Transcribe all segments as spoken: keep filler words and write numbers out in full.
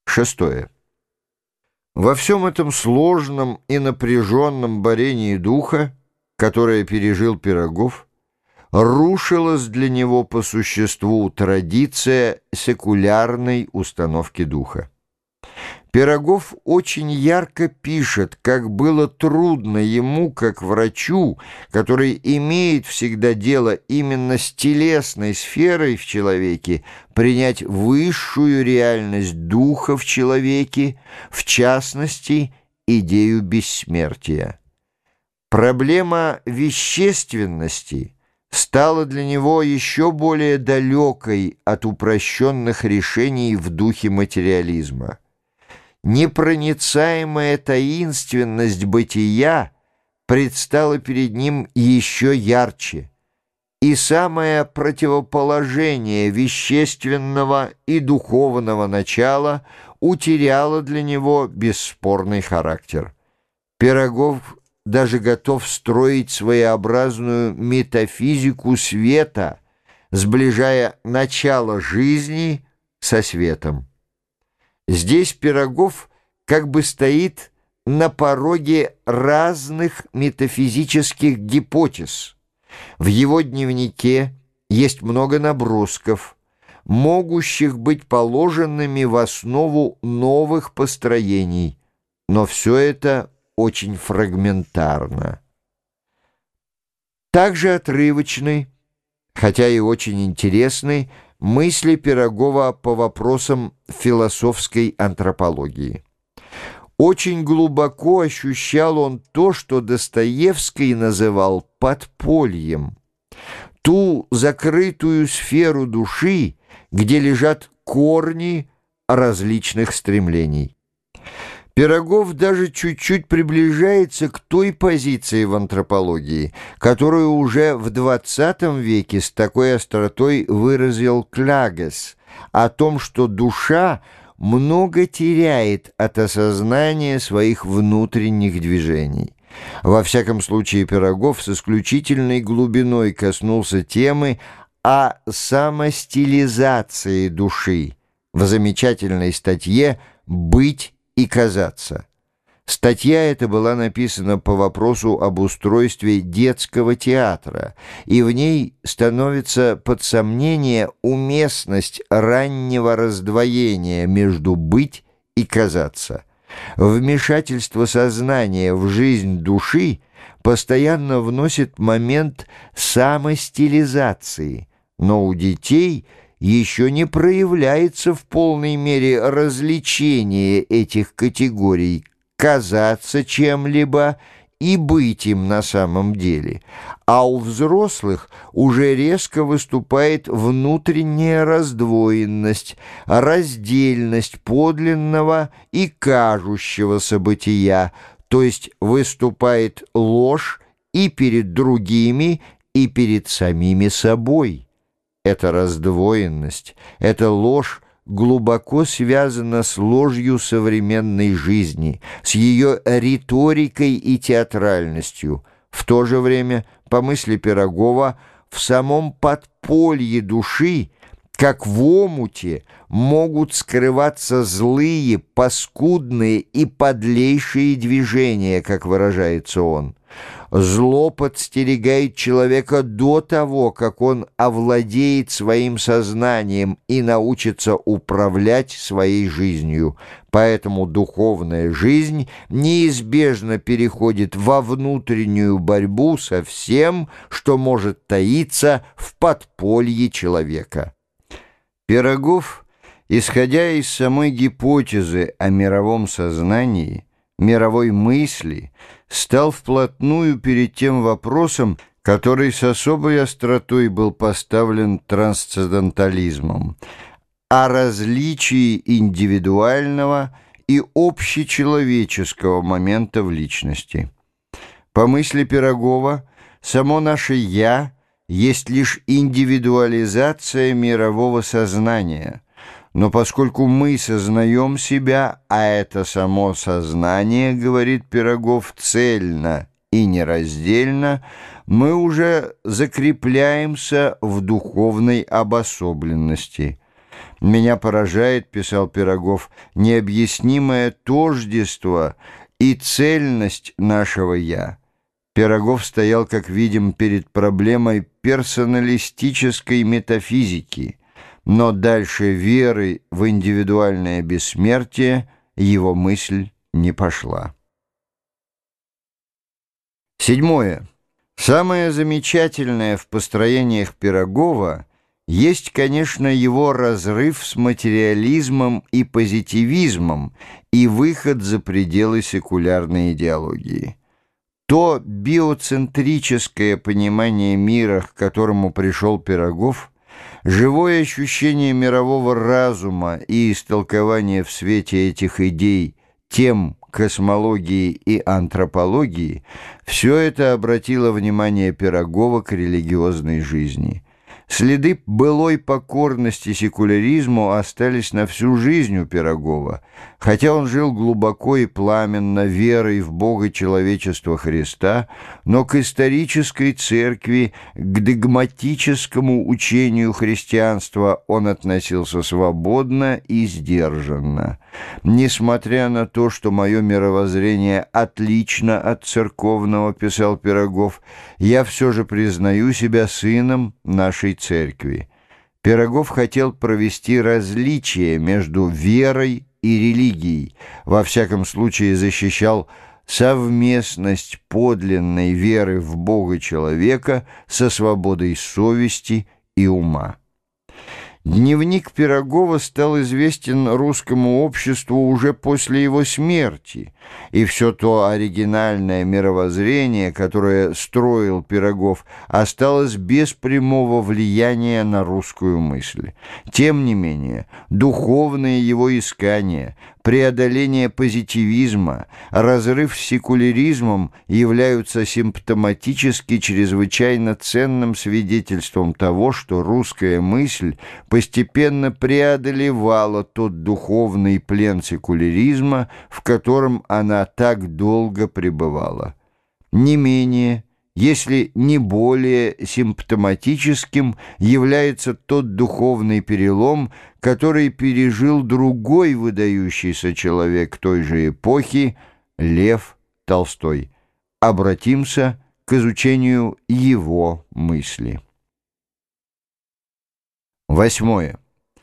Шестое. Во всем этом сложном и напряженном борении духа, которое пережил Пирогов, рушилась для него по существу традиция секулярной установки духа. Пирогов очень ярко пишет, как было трудно ему, как врачу, который имеет всегда дело именно с телесной сферой в человеке, принять высшую реальность духа в человеке, в частности, идею бессмертия. Проблема вещественности стала для него еще более далекой от упрощенных решений в духе материализма. Непроницаемая таинственность бытия предстала перед ним еще ярче, и самое противоположение вещественного и духовного начала утеряло для него бесспорный характер. Пирогов даже готов строить своеобразную метафизику света, сближая начало жизни со светом. Здесь Пирогов как бы стоит на пороге разных метафизических гипотез. В его дневнике есть много набросков, могущих быть положенными в основу новых построений, но все это очень фрагментарно. Также отрывочны, хотя и очень интересны, мысли Пирогова по вопросам философской антропологии. Очень глубоко ощущал он то, что Достоевский называл подпольем, ту закрытую сферу души, где лежат корни различных стремлений. Пирогов даже чуть-чуть приближается к той позиции в антропологии, которую уже в двадцатом веке с такой остротой выразил Клягес, о том, что душа много теряет от осознания своих внутренних движений. Во всяком случае, Пирогов с исключительной глубиной коснулся темы о самостилизации души в замечательной статье «Быть и казаться». Статья эта была написана по вопросу об устройстве детского театра, и в ней становится под сомнение уместность раннего раздвоения между «быть» и «казаться». Вмешательство сознания в жизнь души постоянно вносит момент самостилизации, но у детей – еще не проявляется в полной мере развлечение этих категорий казаться чем-либо и быть им на самом деле, а у взрослых уже резко выступает внутренняя раздвоенность, раздельность подлинного и кажущегося бытия, то есть выступает ложь и перед другими, и перед самими собой. Эта раздвоенность, эта ложь глубоко связана с ложью современной жизни, с ее риторикой и театральностью. В то же время, по мысли Пирогова, в самом подполье души, как в омуте, могут скрываться злые, паскудные и подлейшие движения, как выражается он. Зло подстерегает человека до того, как он овладеет своим сознанием и научится управлять своей жизнью. Поэтому духовная жизнь неизбежно переходит во внутреннюю борьбу со всем, что может таиться в подполье человека. Пирогов, исходя из самой гипотезы о мировом сознании, мировой мысли, стал вплотную перед тем вопросом, который с особой остротой был поставлен трансцендентализмом, о различии индивидуального и общечеловеческого момента в личности. По мысли Пирогова, само наше «я» есть лишь индивидуализация мирового сознания. Но поскольку мы сознаем себя, а это само сознание, говорит Пирогов, цельно и нераздельно, мы уже закрепляемся в духовной обособленности. «Меня поражает, — писал Пирогов, — необъяснимое тождество и цельность нашего «я». Пирогов стоял, как видим, перед проблемой персоналистической метафизики, но дальше веры в индивидуальное бессмертие его мысль не пошла. Седьмое. Самое замечательное в построениях Пирогова есть, конечно, его разрыв с материализмом и позитивизмом и выход за пределы секулярной идеологии. То биоцентрическое понимание мира, к которому пришел Пирогов, живое ощущение мирового разума и истолкование в свете этих идей тем космологии и антропологии, все это обратило внимание Пирогова к религиозной жизни. Следы былой покорности секуляризму остались на всю жизнь у Пирогова, хотя он жил глубоко и пламенно верой в Бога человечества Христа, но к исторической церкви, к догматическому учению христианства он относился свободно и сдержанно. «Несмотря на то, что мое мировоззрение отлично от церковного, — писал Пирогов, — я все же признаю себя сыном нашей церкви». Пирогов хотел провести различие между верой и религией, во всяком случае защищал совместность подлинной веры в Бога человека со свободой совести и ума. Дневник Пирогова стал известен русскому обществу уже после его смерти, и все то оригинальное мировоззрение, которое строил Пирогов, осталось без прямого влияния на русскую мысль. Тем не менее, духовные его искания, преодоление позитивизма, разрыв с секуляризмом являются симптоматически чрезвычайно ценным свидетельством того, что русская мысль постепенно преодолевала тот духовный плен секуляризма, в котором она так долго пребывала. Не менее, если не более симптоматическим является тот духовный перелом, который пережил другой выдающийся человек той же эпохи — Лев Толстой. Обратимся к изучению его мысли. Восьмое.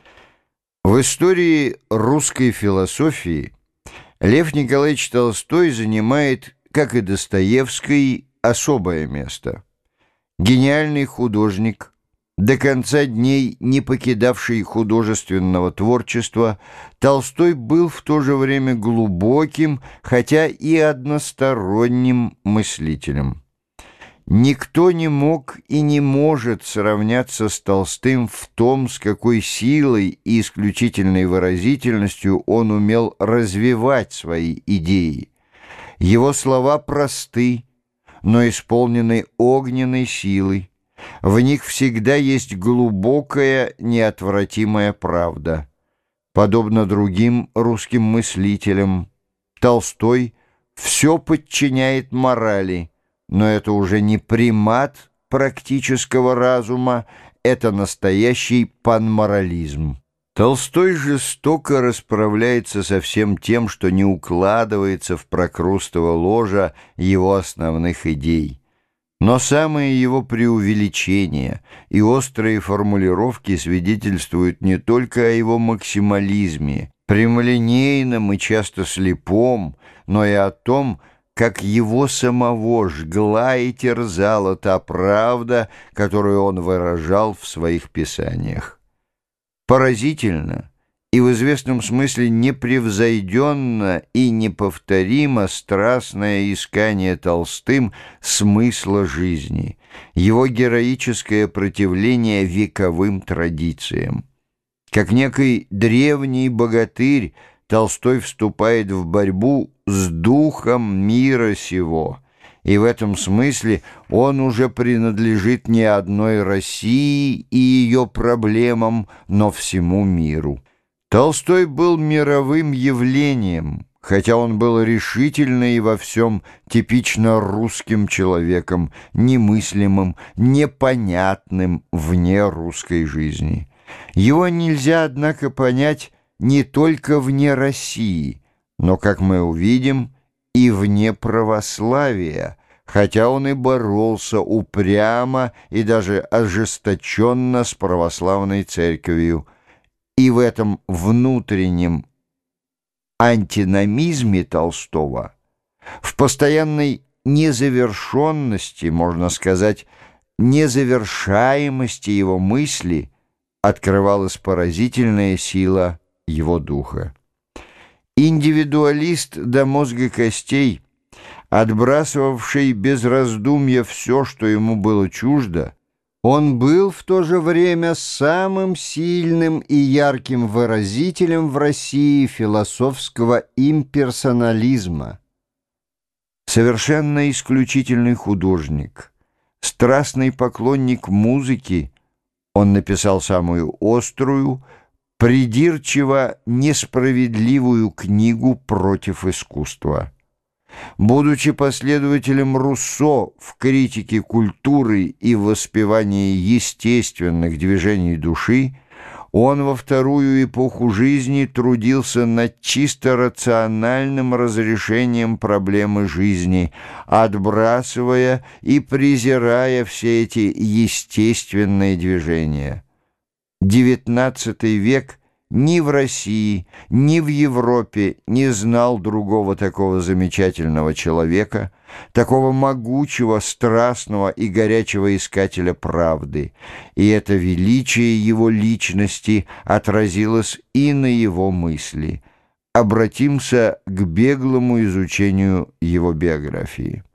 В истории русской философии Лев Николаевич Толстой занимает, как и Достоевский, особое место. Гениальный художник, до конца дней не покидавший художественного творчества, Толстой был в то же время глубоким, хотя и односторонним мыслителем. Никто не мог и не может сравняться с Толстым в том, с какой силой и исключительной выразительностью он умел развивать свои идеи. Его слова просты, но исполнены огненной силой. В них всегда есть глубокая, неотвратимая правда. Подобно другим русским мыслителям, Толстой все подчиняет морали, но это уже не примат практического разума, это настоящий панморализм. Толстой жестоко расправляется со всем тем, что не укладывается в прокрустово ложа его основных идей. Но самые его преувеличения и острые формулировки свидетельствуют не только о его максимализме, прямолинейном и часто слепом, но и о том, как его самого жгла и терзала та правда, которую он выражал в своих писаниях. Поразительно и в известном смысле непревзойденно и неповторимо страстное искание Толстым смысла жизни, его героическое противление вековым традициям. Как некий древний богатырь, Толстой вступает в борьбу с духом мира сего, и в этом смысле он уже принадлежит не одной России и ее проблемам, но всему миру. Толстой был мировым явлением, хотя он был решительно и во всем типично русским человеком, немыслимым, непонятным вне русской жизни. Его нельзя, однако, понять не только вне России, но, как мы увидим, и вне православия, хотя он и боролся упрямо и даже ожесточенно с православной церковью. И в этом внутреннем антиномизме Толстого, в постоянной незавершенности, можно сказать, незавершаемости его мысли открывалась поразительная сила его духа. Индивидуалист до мозга костей, отбрасывавший без раздумья все, что ему было чуждо, он был в то же время самым сильным и ярким выразителем в России философского имперсонализма. Совершенно исключительный художник, страстный поклонник музыки, он написал самую острую, придирчиво несправедливую книгу против искусства. Будучи последователем Руссо в критике культуры и в воспевании естественных движений души, он во вторую эпоху жизни трудился над чисто рациональным разрешением проблемы жизни, отбрасывая и презирая все эти естественные движения. девятнадцатый век ни в России, ни в Европе не знал другого такого замечательного человека, такого могучего, страстного и горячего искателя правды, и это величие его личности отразилось и на его мысли. Обратимся к беглому изучению его биографии.